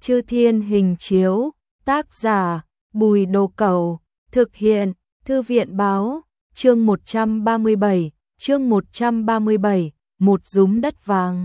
Chư Thiên Hình Chiếu, tác giả, Bùi Đồ Cẩu, thực hiện, Thư viện Báo, chương 137, một dúm đất vàng.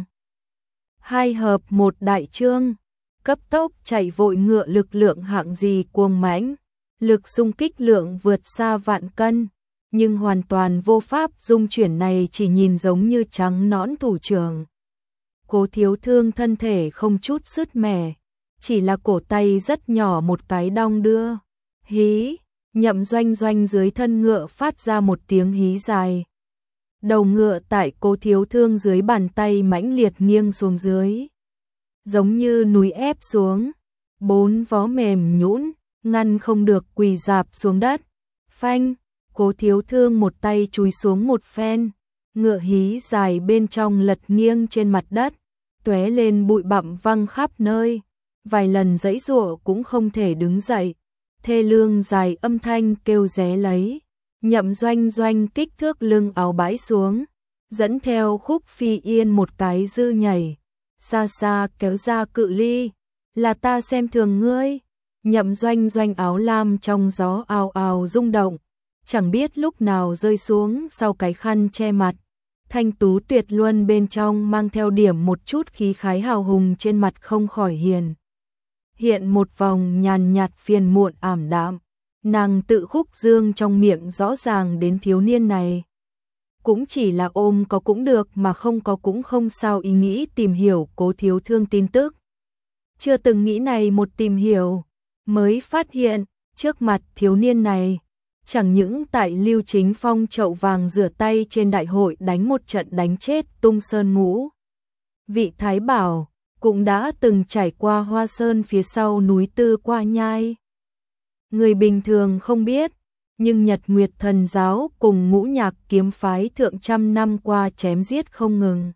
2 hợp 1 đại chương, cấp tốc chạy vội ngựa lực lượng hạng gì cuồng mãnh, lực xung kích lượng vượt xa vạn cân, nhưng hoàn toàn vô pháp dung chuyển này chỉ nhìn giống như trắng nõn thủ trưởng. Cố Thiếu Thương thân thể không chút sứt mẻ, chỉ là cổ tay rất nhỏ một cái đong đưa. Hí, Nhậm Doanh Doanh dưới thân ngựa phát ra một tiếng hí dài. Đầu ngựa tại Cố Thiếu Thương dưới bàn tay mãnh liệt nghiêng xuống dưới, giống như núi ép xuống, 4 vó mềm nhũn, ngăn không được quỳ rạp xuống đất. Phanh, Cố Thiếu Thương một tay chúi xuống một phen, ngựa hí dài bên trong lật nghiêng trên mặt đất, tóe lên bụi bặm văng khắp nơi, vài lần giãy giụa cũng không thể đứng dậy. Thê lương dài âm thanh kêu ré lấy, Nhậm Doanh Doanh kích thước lưng áo bãi xuống, dẫn theo Khúc Phi Yên một cái dư nhảy, xa xa kéo ra cự ly, là ta xem thường ngươi. Nhậm Doanh Doanh áo lam trong gió ào ào rung động, chẳng biết lúc nào rơi xuống sau cái khăn che mặt. Thanh tú tuyệt luân bên trong mang theo điểm một chút khí khái hào hùng trên mặt không khỏi hiện một vòng nhàn nhạt phiền muộn ảm đạm. Nàng tự khúc dương trong miệng rõ ràng đến thiếu niên này cũng chỉ là ôm có cũng được mà không có cũng không sao, ý nghĩ tìm hiểu Cố Thiếu Thương tin tức. Chưa từng nghĩ này một tìm hiểu, mới phát hiện trước mặt thiếu niên này chẳng những tại Lưu Chính Phong chậu vàng rửa tay trên đại hội đánh một trận đánh chết Tung Sơn Ngũ vị thái bảo, cũng đã từng trải qua Hoa Sơn phía sau núi Tư Qua Nhai. Người bình thường không biết, nhưng Nhật Nguyệt Thần Giáo cùng Ngũ Nhạc kiếm phái thượng trăm năm qua chém giết không ngừng.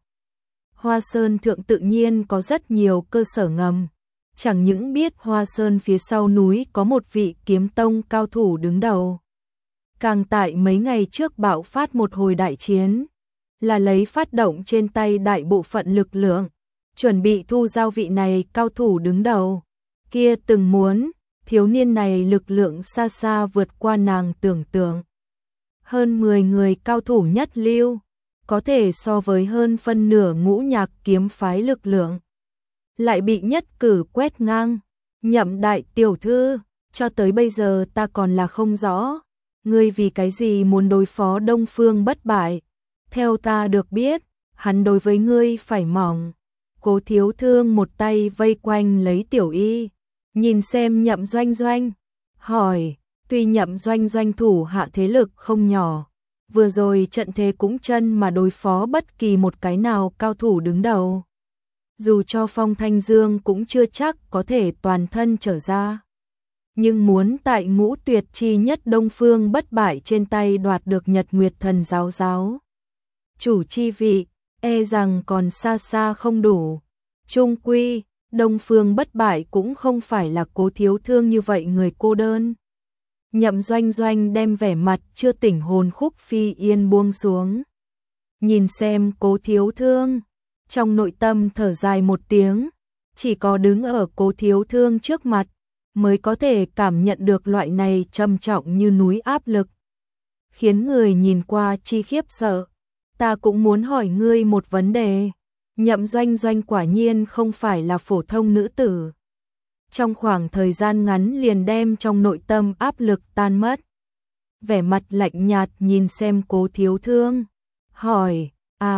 Hoa Sơn thượng tự nhiên có rất nhiều cơ sở ngầm, chẳng những biết Hoa Sơn phía sau núi có một vị kiếm tông cao thủ đứng đầu. Càng tại mấy ngày trước bạo phát một hồi đại chiến, là lấy phát động trên tay đại bộ phận lực lượng, chuẩn bị thu giao vị này cao thủ đứng đầu. Kia từng muốn, thiếu niên này lực lượng xa xa vượt qua nàng tưởng tượng. Hơn 10 người cao thủ nhất lưu, có thể so với hơn phân nửa Ngũ Nhạc kiếm phái lực lượng. Lại bị nhất cử quét ngang. Nhậm đại tiểu thư, cho tới bây giờ ta còn là không rõ, ngươi vì cái gì muốn đối phó Đông Phương Bất Bại. Theo ta được biết, hắn đối với ngươi phải mỏng. Cố Thiếu Thương một tay vây quanh lấy Tiểu Y, nhìn xem Nhậm Doanh Doanh, hỏi, tuy Nhậm Doanh Doanh thủ hạ thế lực không nhỏ, vừa rồi trận thế cũng chân mà đối phó bất kỳ một cái nào cao thủ đứng đầu. Dù cho Phong Thanh Dương cũng chưa chắc có thể toàn thân trở ra, nhưng muốn tại Ngũ Tuyệt chi nhất Đông Phương Bất Bại trên tay đoạt được Nhật Nguyệt Thần Giáo chủ chi vị, e rằng còn xa xa không đủ. Chung quy, Đông Phương Bất Bại cũng không phải là Cố Thiếu Thương như vậy người cô đơn. Nhậm Doanh Doanh đem vẻ mặt chưa tỉnh hồn Khúc Phi Yên buông xuống, nhìn xem Cố Thiếu Thương, trong nội tâm thở dài một tiếng, chỉ có đứng ở Cố Thiếu Thương trước mặt mới có thể cảm nhận được loại này trầm trọng như núi áp lực, khiến người nhìn qua chi khiếp sợ. Ta cũng muốn hỏi ngươi một vấn đề. Nhậm Doanh Doanh quả nhiên không phải là phổ thông nữ tử. Trong khoảng thời gian ngắn liền đem trong nội tâm áp lực tan mất. Vẻ mặt lạnh nhạt nhìn xem Cố Thiếu Thương, hỏi,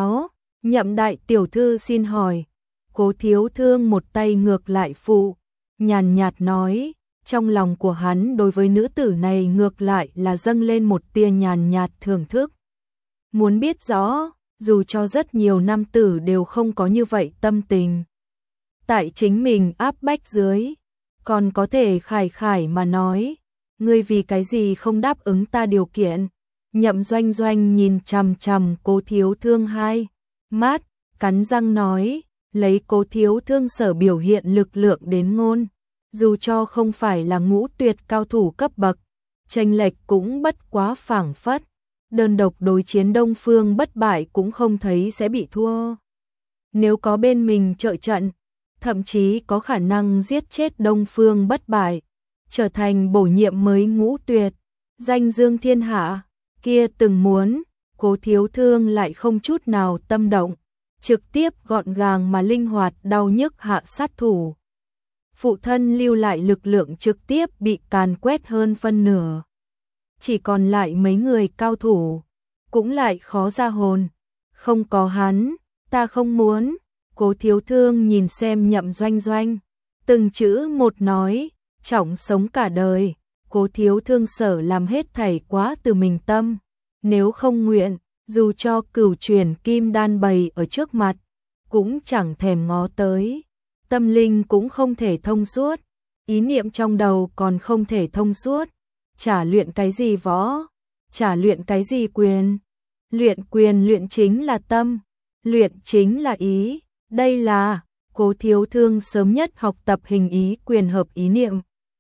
Nhậm đại tiểu thư xin hỏi. Cố Thiếu Thương một tay ngược lại phụ, nhàn nhạt nói, trong lòng của hắn đối với nữ tử này ngược lại là dâng lên một tia nhàn nhạt thưởng thức. Muốn biết rõ, dù cho rất nhiều nam tử đều không có như vậy tâm tình. Tại chính mình áp bách dưới, còn có thể khải khải mà nói, ngươi vì cái gì không đáp ứng ta điều kiện. Nhậm Doanh Doanh nhìn chằm chằm Cố Thiếu Thương hai mắt, cắn răng nói, lấy Cố Thiếu Thương sở biểu hiện lực lượng đến ngôn, dù cho không phải là Ngũ Tuyệt cao thủ cấp bậc, chênh lệch cũng bất quá phảng phất. Đơn độc đối chiến Đông Phương Bất Bại cũng không thấy sẽ bị thua. Nếu có bên mình trợ trận, thậm chí có khả năng giết chết Đông Phương Bất Bại, trở thành bổ nhiệm mới Ngũ Tuyệt, danh dương thiên hạ, kia từng muốn, Cố Thiếu Thương lại không chút nào tâm động, trực tiếp gọn gàng mà linh hoạt đau nhức hạ sát thủ. Phụ thân lưu lại lực lượng trực tiếp bị càn quét hơn phân nửa. Chỉ còn lại mấy người cao thủ, cũng lại khó ra hồn. Không có hắn, ta không muốn. Cố Thiếu Thương nhìn xem Nhậm Doanh Doanh, từng chữ một nói, trọng sống cả đời. Cố Thiếu Thương sở làm hết thảy quá từ mình tâm, nếu không nguyện, dù cho cửu truyền kim đan bày ở trước mặt, cũng chẳng thèm ngó tới. Tâm linh cũng không thể thông suốt, ý niệm trong đầu còn không thể thông suốt. Chả luyện cái gì võ, chả luyện cái gì quyền. Luyện quyền luyện chính là tâm, luyện chính là ý. Đây là Cố Thiếu Thương sớm nhất học tập hình ý quyền hợp ý niệm.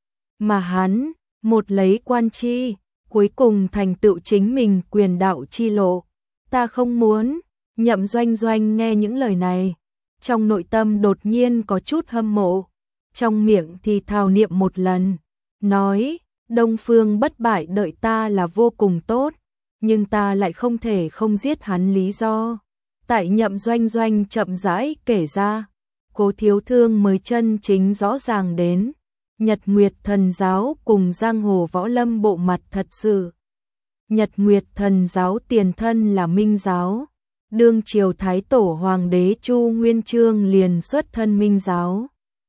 Mà hắn, một lấy quan chi, cuối cùng thành tựu chính mình quyền đạo chi lộ. Ta không muốn. Nhậm Doanh Doanh nghe những lời này, trong nội tâm đột nhiên có chút hâm mộ, trong miệng thì thào niệm một lần, nói, Đông Phương Bất Bại đợi ta là vô cùng tốt, nhưng ta lại không thể không giết hắn lý do. Tại Nhậm Doanh Doanh chậm rãi kể ra, Cố Thiếu Thương mới chân chính rõ ràng đến, Nhật Nguyệt Thần Giáo cùng giang hồ võ lâm bộ mặt thật sự. Nhật Nguyệt Thần Giáo tiền thân là Minh Giáo. Đương triều Thái Tổ Hoàng đế Chu Nguyên Chương liền xuất thân Minh Giáo.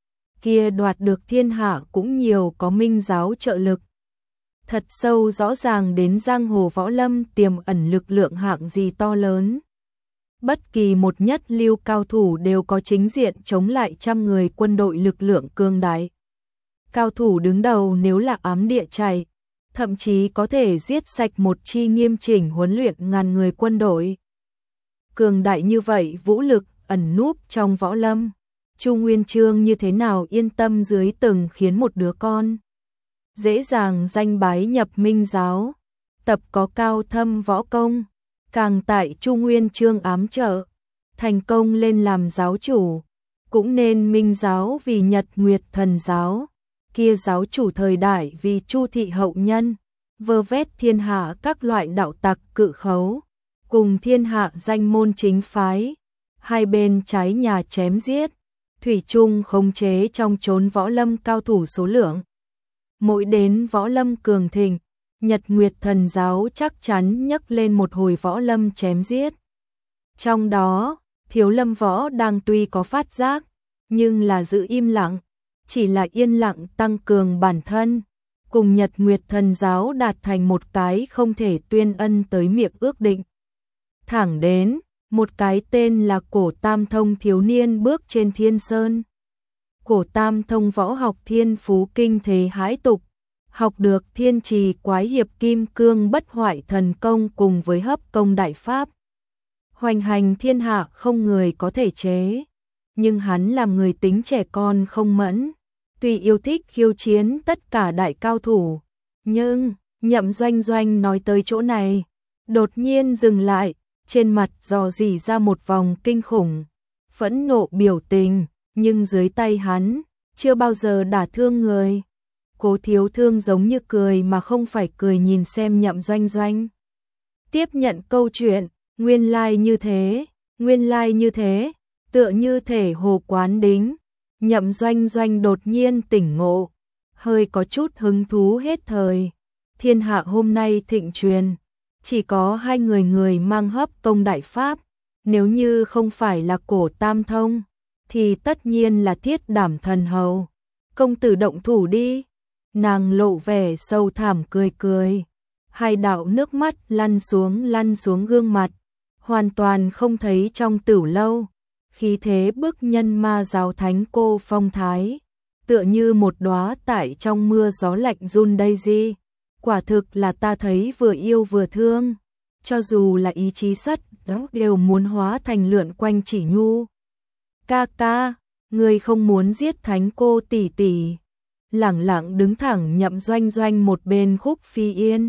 Kia đoạt được thiên hạ cũng nhiều có Minh Giáo trợ lực. Thật sâu rõ ràng đến giang hồ võ lâm tiềm ẩn lực lượng hạng gì to lớn. Bất kỳ một nhất lưu cao thủ đều có chính diện chống lại trăm người quân đội lực lượng cương đại. Cao thủ đứng đầu nếu là ám địa chạy, thậm chí có thể giết sạch một chi nghiêm chỉnh huấn luyện ngàn người quân đội. Cường đại như vậy vũ lực ẩn núp trong võ lâm, Chu Nguyên Chương như thế nào yên tâm dưới từng khiến một đứa con dễ dàng danh bái nhập Minh Giáo, tập có cao thâm võ công, càng tại Chu Nguyên Chương ám trợ, thành công lên làm giáo chủ, cũng nên Minh Giáo vì Nhật Nguyệt Thần Giáo, kia giáo chủ thời đại vì Chu thị hậu nhân, vơ vét thiên hạ các loại đạo tặc cự khấu. Cùng thiên hạ danh môn chính phái, hai bên trái nhà chém giết, thủy chung khống chế trong chốn võ lâm cao thủ số lượng. Mỗi đến võ lâm cường thịnh, Nhật Nguyệt Thần Giáo chắc chắn nhấc lên một hồi võ lâm chém giết. Trong đó, Thiếu Lâm Võ đang tuy có phát giác, nhưng là giữ im lặng, chỉ là yên lặng tăng cường bản thân, cùng Nhật Nguyệt Thần Giáo đạt thành một cái không thể tuyên ân tới miệng ước định. Thẳng đến, một cái tên là Cổ Tam Thông thiếu niên bước trên thiên sơn. Cổ Tam Thông võ học thiên phú kinh thế hãi tục, học được thiên trì quái hiệp kim cương bất hoại thần công cùng với hấp công đại pháp. Hoành hành thiên hạ không người có thể chế, nhưng hắn làm người tính trẻ con không mẫn, tuy yêu thích khiêu chiến tất cả đại cao thủ. Nhưng, Nhậm Doanh Doanh nói tới chỗ này, đột nhiên dừng lại. Trên mặt dò dỉ ra một vòng kinh khủng, phẫn nộ biểu tình, nhưng dưới tay hắn, chưa bao giờ đả thương người. Cố Thiếu Thương giống như cười mà không phải cười nhìn xem Nhậm Doanh Doanh. Tiếp nhận câu chuyện, nguyên lai như thế, nguyên lai như thế, tựa như thể hồ quán đính. Nhậm Doanh Doanh đột nhiên tỉnh ngộ, hơi có chút hứng thú hết thời. Thiên hạ hôm nay thịnh truyền. Chỉ có hai người mang hấp công đại pháp, nếu như không phải là Cổ Tam Thông, thì tất nhiên là Thiết Đảm Thần Hầu. Công tử động thủ đi. Nàng lộ vẻ sâu thẳm cười cười, hai đạo nước mắt lăn xuống gương mặt, hoàn toàn không thấy trong Tửu Lâu, khí thế bức nhân ma giáo thánh cô phong thái, tựa như một đóa tại trong mưa gió lạnh run daisy. Quả thực là ta thấy vừa yêu vừa thương, cho dù là ý chí sắt đó đều muốn hóa thành lượn quanh Chỉ Nhu. Ca ca, người không muốn giết thánh cô tỷ tỷ. Lẳng lặng đứng thẳng Nhậm Doanh Doanh một bên Khúc Phi Yên.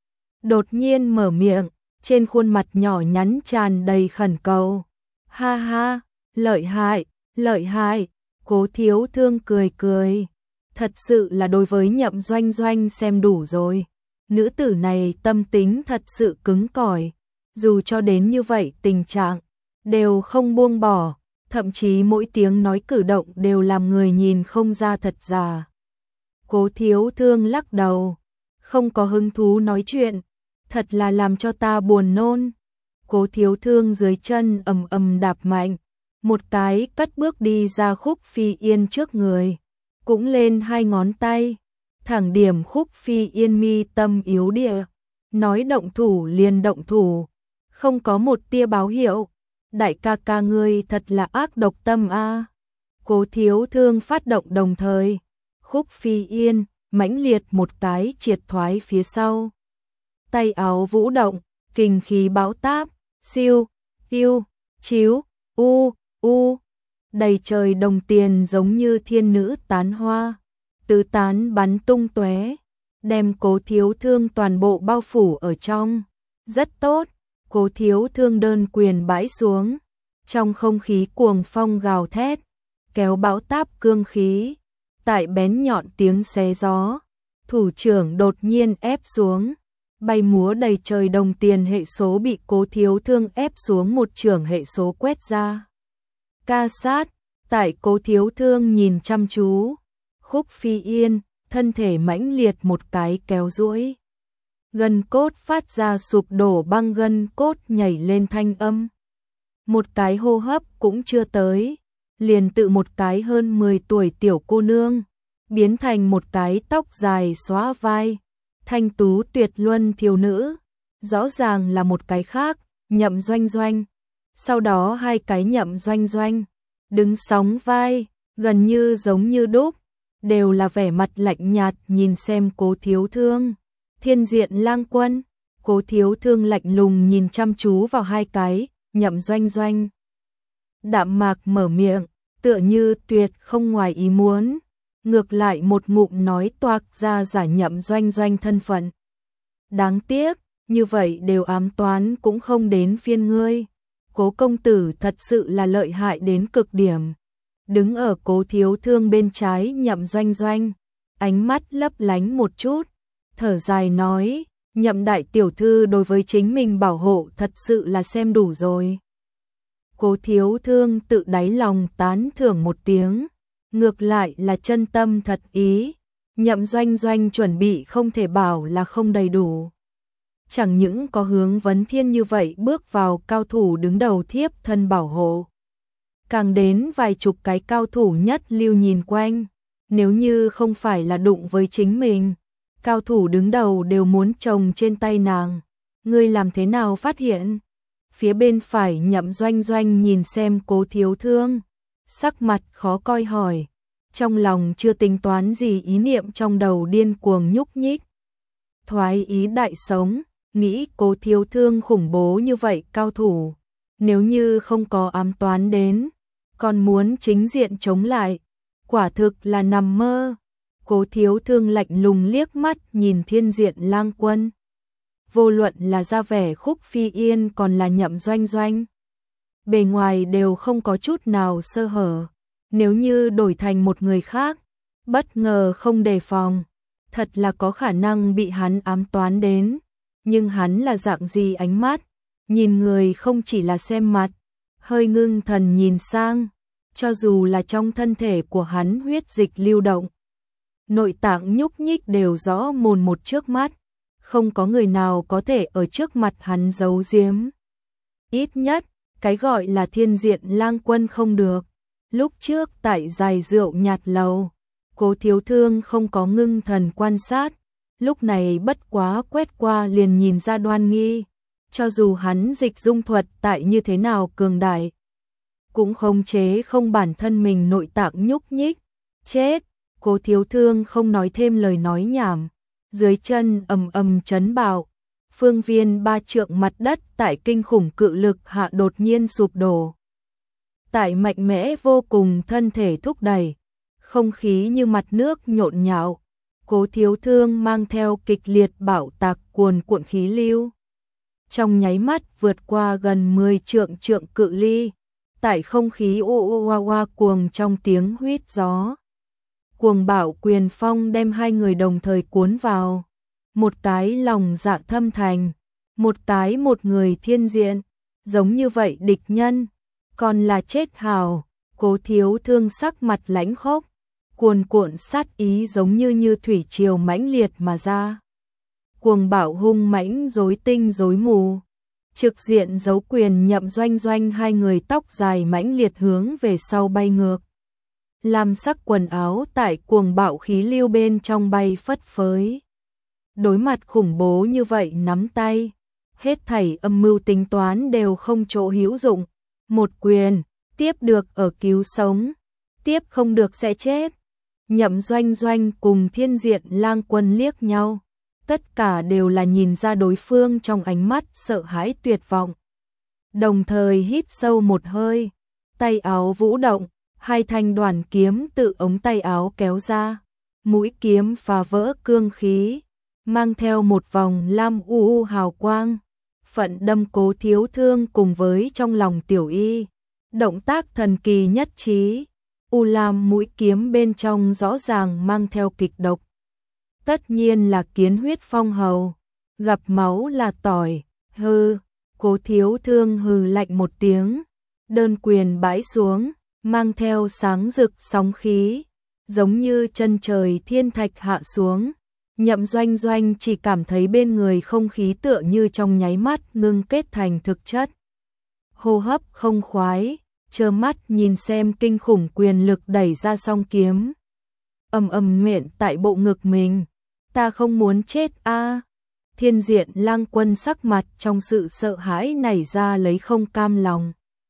Đột nhiên mở miệng, trên khuôn mặt nhỏ nhắn tràn đầy khẩn cầu. Ha ha, lợi hại, Cố Thiếu Thương cười cười, thật sự là đối với Nhậm Doanh Doanh xem đủ rồi. Nữ tử này tâm tính thật sự cứng cỏi, dù cho đến như vậy tình trạng đều không buông bỏ, thậm chí mỗi tiếng nói cử động đều làm người nhìn không ra thật giả. Cố Thiếu Thương lắc đầu, không có hứng thú nói chuyện, thật là làm cho ta buồn nôn. Cố Thiếu Thương dưới chân ầm ầm đạp mạnh, một cái cất bước đi ra Khúc Phi Yên trước người, cũng lên hai ngón tay, thẳng điểm Khúc Phi Yên mi tâm yếu địa, nói động thủ liền động thủ, không có một tia báo hiệu. Đại ca ca ngươi thật là ác độc tâm a. Cố Thiếu Thương phát động đồng thời, Khúc Phi Yên mãnh liệt một cái triệt thoái phía sau. Tay áo vũ động, kình khí bão táp, siêu, yêu, chiếu, u, đầy trời đồng tiền giống như thiên nữ tán hoa, tứ tán bắn tung tóe, đem Cố Thiếu Thương toàn bộ bao phủ ở trong. Rất tốt, Cố Thiếu Thương đơn quyền bãi xuống, trong không khí cuồng phong gào thét, kéo bão táp cương khí, tại bén nhọn tiếng xé gió, thủ trưởng đột nhiên ép xuống, bay múa đầy trời đồng tiền hệ số bị Cố Thiếu Thương ép xuống một chưởng hệ số quét ra. Ca sát, tại Cố Thiếu Thương nhìn chăm chú, Khúc Phi Yên, thân thể mãnh liệt một cái kéo duỗi. Gân cốt phát ra sụp đổ băng gân cốt nhảy lên thanh âm. Một cái hô hấp cũng chưa tới, liền tự một cái hơn 10 tuổi tiểu cô nương, biến thành một cái tóc dài xóa vai, thanh tú tuyệt luân thiếu nữ, rõ ràng là một cái khác, Nhậm Doanh Doanh. Sau đó hai cái Nhậm Doanh Doanh, đứng sóng vai, gần như giống như đúc, đều là vẻ mặt lạnh nhạt nhìn xem Cố Thiếu Thương. Thiên Diện Lang Quân, Cố Thiếu Thương lạnh lùng nhìn chăm chú vào hai cái, Nhậm Doanh Doanh. Đạm mạc mở miệng, tựa như tuyệt không ngoài ý muốn, ngược lại một ngụm nói toạc ra giả Nhậm Doanh Doanh thân phận. Đáng tiếc, như vậy đều ám toán cũng không đến phiên ngươi. Cố công tử thật sự là lợi hại đến cực điểm. Đứng ở Cố Thiếu Thương bên trái Nhậm Doanh Doanh, ánh mắt lấp lánh một chút, thở dài nói, Nhậm đại tiểu thư đối với chính mình bảo hộ thật sự là xem đủ rồi. Cố Thiếu Thương tự đáy lòng tán thưởng một tiếng, ngược lại là chân tâm thật ý, Nhậm Doanh Doanh chuẩn bị không thể bảo là không đầy đủ. Chẳng những có Hướng Vấn Thiên như vậy bước vào cao thủ đứng đầu thiếp thân bảo hộ, càng đến vài chục cái cao thủ nhất lưu nhìn quanh, nếu như không phải là đụng với chính mình, cao thủ đứng đầu đều muốn trồng trên tay nàng. Ngươi làm thế nào phát hiện? Phía bên phải Nhậm Doanh Doanh nhìn xem Cố Thiếu Thương, sắc mặt khó coi hỏi, trong lòng chưa tính toán gì, ý niệm trong đầu điên cuồng nhúc nhích. Thoái ý đại sống, nghĩ Cố Thiếu Thương khủng bố như vậy cao thủ, nếu như không có ám toán đến, còn muốn chính diện chống lại, quả thực là nằm mơ. Cố Thiếu Thương lạnh lùng liếc mắt nhìn Thiên Diện Lang Quân. Vô luận là ra vẻ Khúc Phi Yên còn là Nhậm Doanh Doanh, bề ngoài đều không có chút nào sơ hở. Nếu như đổi thành một người khác, bất ngờ không đề phòng, thật là có khả năng bị hắn ám toán đến. Nhưng hắn là dạng gì ánh mắt? Nhìn người không chỉ là xem mặt, hơi ngưng thần nhìn sang, cho dù là trong thân thể của hắn huyết dịch lưu động, nội tạng nhúc nhích đều rõ mồn một trước mắt, không có người nào có thể ở trước mặt hắn giấu giếm. Ít nhất, cái gọi là Thiên Diện Lang Quân không được. Lúc trước tại dài rượu nhạt lầu, Cố Thiếu Thương không có ngưng thần quan sát, lúc này bất quá quét qua liền nhìn ra đoan nghi, cho dù hắn dịch dung thuật tại như thế nào cường đại, cũng khống chế không bản thân mình nội tạng nhúc nhích. Chết! Cố Thiếu Thương không nói thêm lời nói nhảm, dưới chân ầm ầm chấn bạo, phương viên 3 trượng mặt đất tại kinh khủng cự lực hạ đột nhiên sụp đổ. Tại mạnh mẽ vô cùng thân thể thúc đẩy, không khí như mặt nước nhộn nhạo, Cố Thiếu Thương mang theo kịch liệt bạo tạc cuồn cuộn khí lưu. Trong nháy mắt vượt qua gần 10 trượng cự ly, tại không khí oa cuồng trong tiếng huýt gió. Cuồng bạo quyền phong đem hai người đồng thời cuốn vào, một cái lòng dạ thâm thành, một cái một người thiên diện, giống như vậy địch nhân, còn là chết hào. Cố Thiếu Thương sắc mặt lãnh khốc, cuồn cuộn sát ý giống như thủy triều mãnh liệt mà ra. Cuồng bạo hung mãnh rối tinh rối mù, trực diện giấu quyền Nhậm Doanh Doanh, hai người tóc dài mãnh liệt hướng về sau bay ngược. Lam sắc quần áo tại cuồng bạo khí lưu bên trong bay phất phới. Đối mặt khủng bố như vậy nắm tay, hết thảy âm mưu tính toán đều không chỗ hữu dụng. Một quyền, tiếp được ở cứu sống, tiếp không được sẽ chết. Nhậm Doanh Doanh cùng Thiên Diện Lang Quân liếc nhau, tất cả đều là nhìn ra đối phương trong ánh mắt sợ hãi tuyệt vọng. Đồng thời hít sâu một hơi, tay áo vũ động, hai thanh đoàn kiếm tự ống tay áo kéo ra, mũi kiếm phá vỡ cương khí, mang theo một vòng lam u hào quang, phận đâm Cố Thiếu Thương cùng với trong lòng Tiểu Y. Động tác thần kỳ nhất trí, u lam mũi kiếm bên trong rõ ràng mang theo kịch độc. Tất nhiên là kiến huyết phong hầu, gặp máu là tỏi, hư. Cố Thiếu Thương hừ lạnh một tiếng, đơn quyền bãi xuống, mang theo sáng rực sóng khí, giống như chân trời thiên thạch hạ xuống. Nhậm Doanh Doanh chỉ cảm thấy bên người không khí tựa như trong nháy mắt ngưng kết thành thực chất. Hô hấp không khoái, trơ mắt nhìn xem kinh khủng quyền lực đẩy ra song kiếm. Ầm ầm miệng tại bộ ngực mình, ta không muốn chết a. Thiên Diện Lang Quân sắc mặt trong sự sợ hãi nảy ra lấy không cam lòng.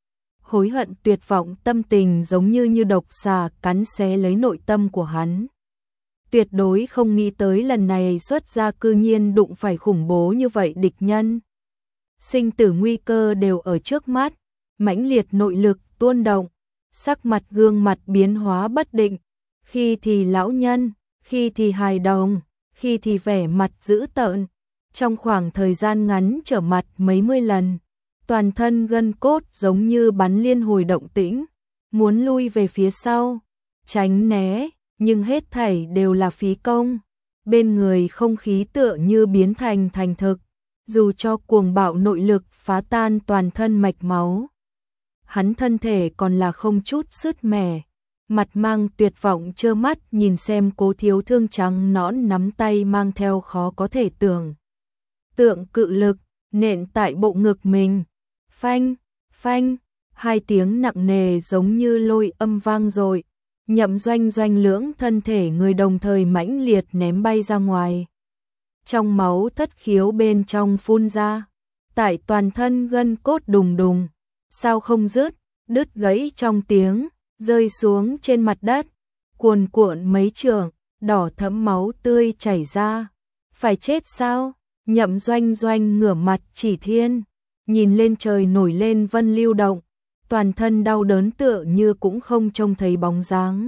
Hối hận tuyệt vọng tâm tình giống như độc xà cắn xé lấy nội tâm của hắn. Tuyệt đối không nghĩ tới lần này xuất ra cư nhiên đụng phải khủng bố như vậy địch nhân. Sinh tử nguy cơ đều ở trước mắt, mãnh liệt nội lực tuôn động, sắc mặt gương mặt biến hóa bất định, khi thì lão nhân, khi thì hài đồng, khi thì vẻ mặt dữ tợn. Trong khoảng thời gian ngắn trở mặt mấy mươi lần, toàn thân gân cốt giống như bắn liên hồi động tĩnh, muốn lui về phía sau, tránh né, nhưng hết thảy đều là phí công. Bên người không khí tựa như biến thành thành thực, dù cho cuồng bạo nội lực phá tan toàn thân mạch máu. Hắn thân thể còn là không chút sứt mẻ, mặt mang tuyệt vọng trơ mắt nhìn xem Cố Thiếu Thương trắng nõn nắm tay mang theo khó có thể tưởng tượng cự lực, nện tại bộ ngực mình. Phanh, phanh, hai tiếng nặng nề giống như lôi âm vang dội. Nhậm Doanh Doanh lưỡng thân thể người đồng thời mãnh liệt ném bay ra ngoài. Trong máu thất khiếu bên trong phun ra, tại toàn thân gân cốt đùng đùng, sao không đứt gãy trong tiếng, rơi xuống trên mặt đất, cuồn cuộn mấy trượng, đỏ thẫm máu tươi chảy ra. Phải chết sao? Nhậm Doanh Doanh ngửa mặt chỉ thiên, nhìn lên trời nổi lên vân lưu động, toàn thân đau đớn tựa như cũng không trông thấy bóng dáng.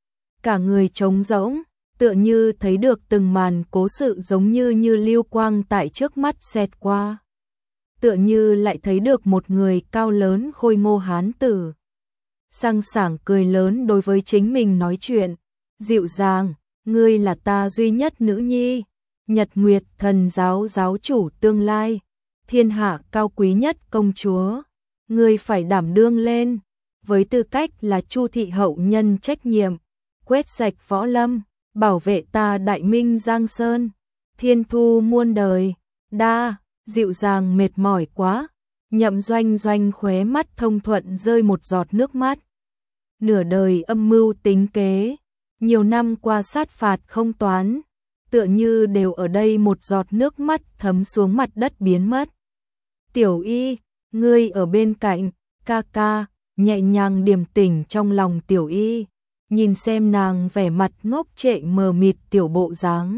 Cả người trống rỗng, tựa như thấy được từng màn cố sự giống như lưu quang tại trước mắt xẹt qua. Tựa như lại thấy được một người cao lớn khôi ngô hán tử. Sang sảng cười lớn đối với chính mình nói chuyện, dịu dàng, ngươi là ta duy nhất nữ nhi. Nhật Nguyệt Thần giáo giáo chủ tương lai, thiên hạ cao quý nhất công chúa, ngươi phải đảm đương lên, với tư cách là Chu thị hậu nhân trách nhiệm, quét sạch võ lâm, bảo vệ ta Đại Minh Giang Sơn, thiên thu muôn đời. Đa, dịu dàng mệt mỏi quá. Nhậm Doanh Doanh khóe mắt thông thuận rơi một giọt nước mắt. Nửa đời âm mưu tính kế, nhiều năm qua sát phạt không toán, tựa như đều ở đây một giọt nước mắt thấm xuống mặt đất biến mất. Tiểu Y, ngươi ở bên cạnh, ca ca, nhẹ nhàng điềm tỉnh trong lòng Tiểu Y, nhìn xem nàng vẻ mặt ngốc trệ mờ mịt tiểu bộ dáng.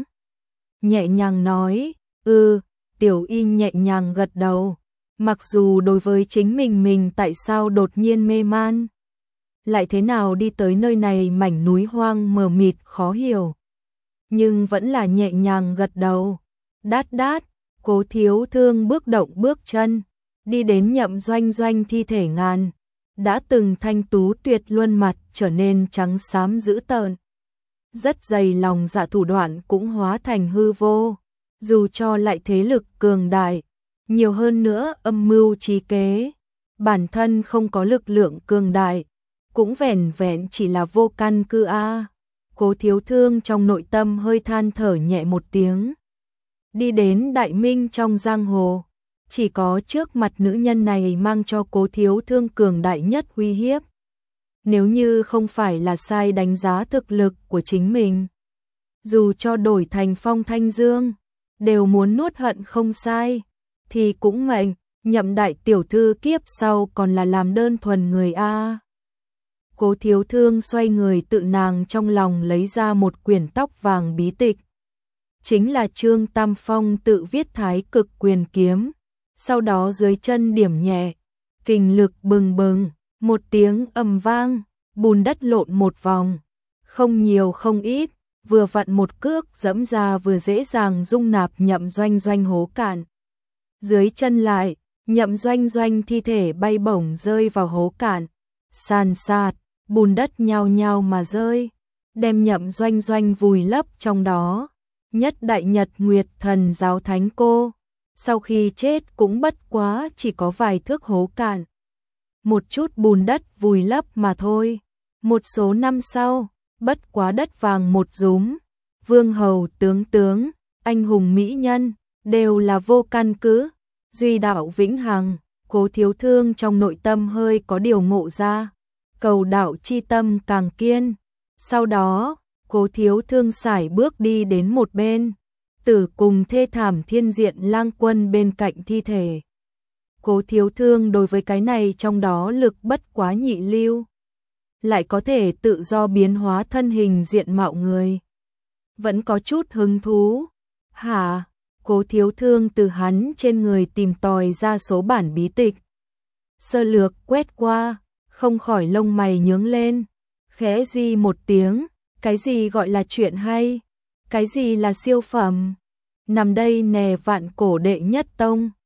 Nhẹ nhàng nói, Tiểu Y nhẹ nhàng gật đầu, mặc dù đối với chính mình tại sao đột nhiên mê man, lại thế nào đi tới nơi này mảnh núi hoang mờ mịt khó hiểu, nhưng vẫn là nhẹ nhàng gật đầu. Đát đát, Cố Thiếu Thương bước động bước chân, đi đến Nhậm Doanh Doanh thi thể ngàn đã từng thanh tú tuyệt luân mặt trở nên trắng xám dữ tợn. Rất dày lòng dạ thủ đoạn cũng hóa thành hư vô, dù cho lại thế lực cường đại, nhiều hơn nữa âm mưu trí kế, bản thân không có lực lượng cường đại, cũng vẻn vẹn chỉ là vô căn cứ a. Cố Thiếu Thương trong nội tâm hơi than thở nhẹ một tiếng. Đi đến Đại Minh trong giang hồ, chỉ có trước mặt nữ nhân này mang cho Cố Thiếu Thương cường đại nhất uy hiếp. Nếu như không phải là sai đánh giá thực lực của chính mình, dù cho đổi thành Phong Thanh Dương, đều muốn nuốt hận không sai, thì cũng mệnh, Nhậm đại tiểu thư kiếp sau còn là làm đơn thuần người a. Cố Thiếu Thương xoay người tự nàng trong lòng lấy ra một quyển tóc vàng bí tịch. Chính là Trương Tam Phong tự viết Thái Cực Quyền Kiếm, sau đó dưới chân điểm nhẹ, kình lực bừng bừng, một tiếng ầm vang, bùn đất lộn một vòng, không nhiều không ít, vừa vặn một cước dẫm ra vừa dễ dàng dung nạp Nhậm Doanh Doanh hố cạn. Dưới chân lại, Nhậm Doanh Doanh thi thể bay bổng rơi vào hố cạn, san sát, bùn đất nhao nhao mà rơi, đem Nhậm Doanh Doanh vùi lấp trong đó. Nhất đại Nhật Nguyệt Thần giáo thánh cô, sau khi chết cũng bất quá chỉ có vài thước hố cạn, một chút bùn đất vùi lấp mà thôi. Một số năm sau, bất quá đất vàng một rúm, vương hầu tướng, anh hùng mỹ nhân, đều là vô căn cứ, duy đạo vĩnh hằng. Cố Thiếu Thương trong nội tâm hơi có điều ngộ ra, cầu đạo chi tâm càng kiên. Sau đó, Cố Thiếu Thương sải bước đi đến một bên, tử cùng thê thảm Thiên Diện Lang Quân bên cạnh thi thể. Cố Thiếu Thương đối với cái này trong đó lực bất quá nhị lưu, lại có thể tự do biến hóa thân hình diện mạo người, vẫn có chút hứng thú. Hả? Cố Thiếu Thương từ hắn trên người tìm tòi ra số bản bí tịch, sơ lược quét qua, không khỏi lông mày nhướng lên, khẽ di một tiếng. Cái gì gọi là chuyện hay? Cái gì là siêu phẩm? Nằm đây nè, vạn cổ đệ nhất tông,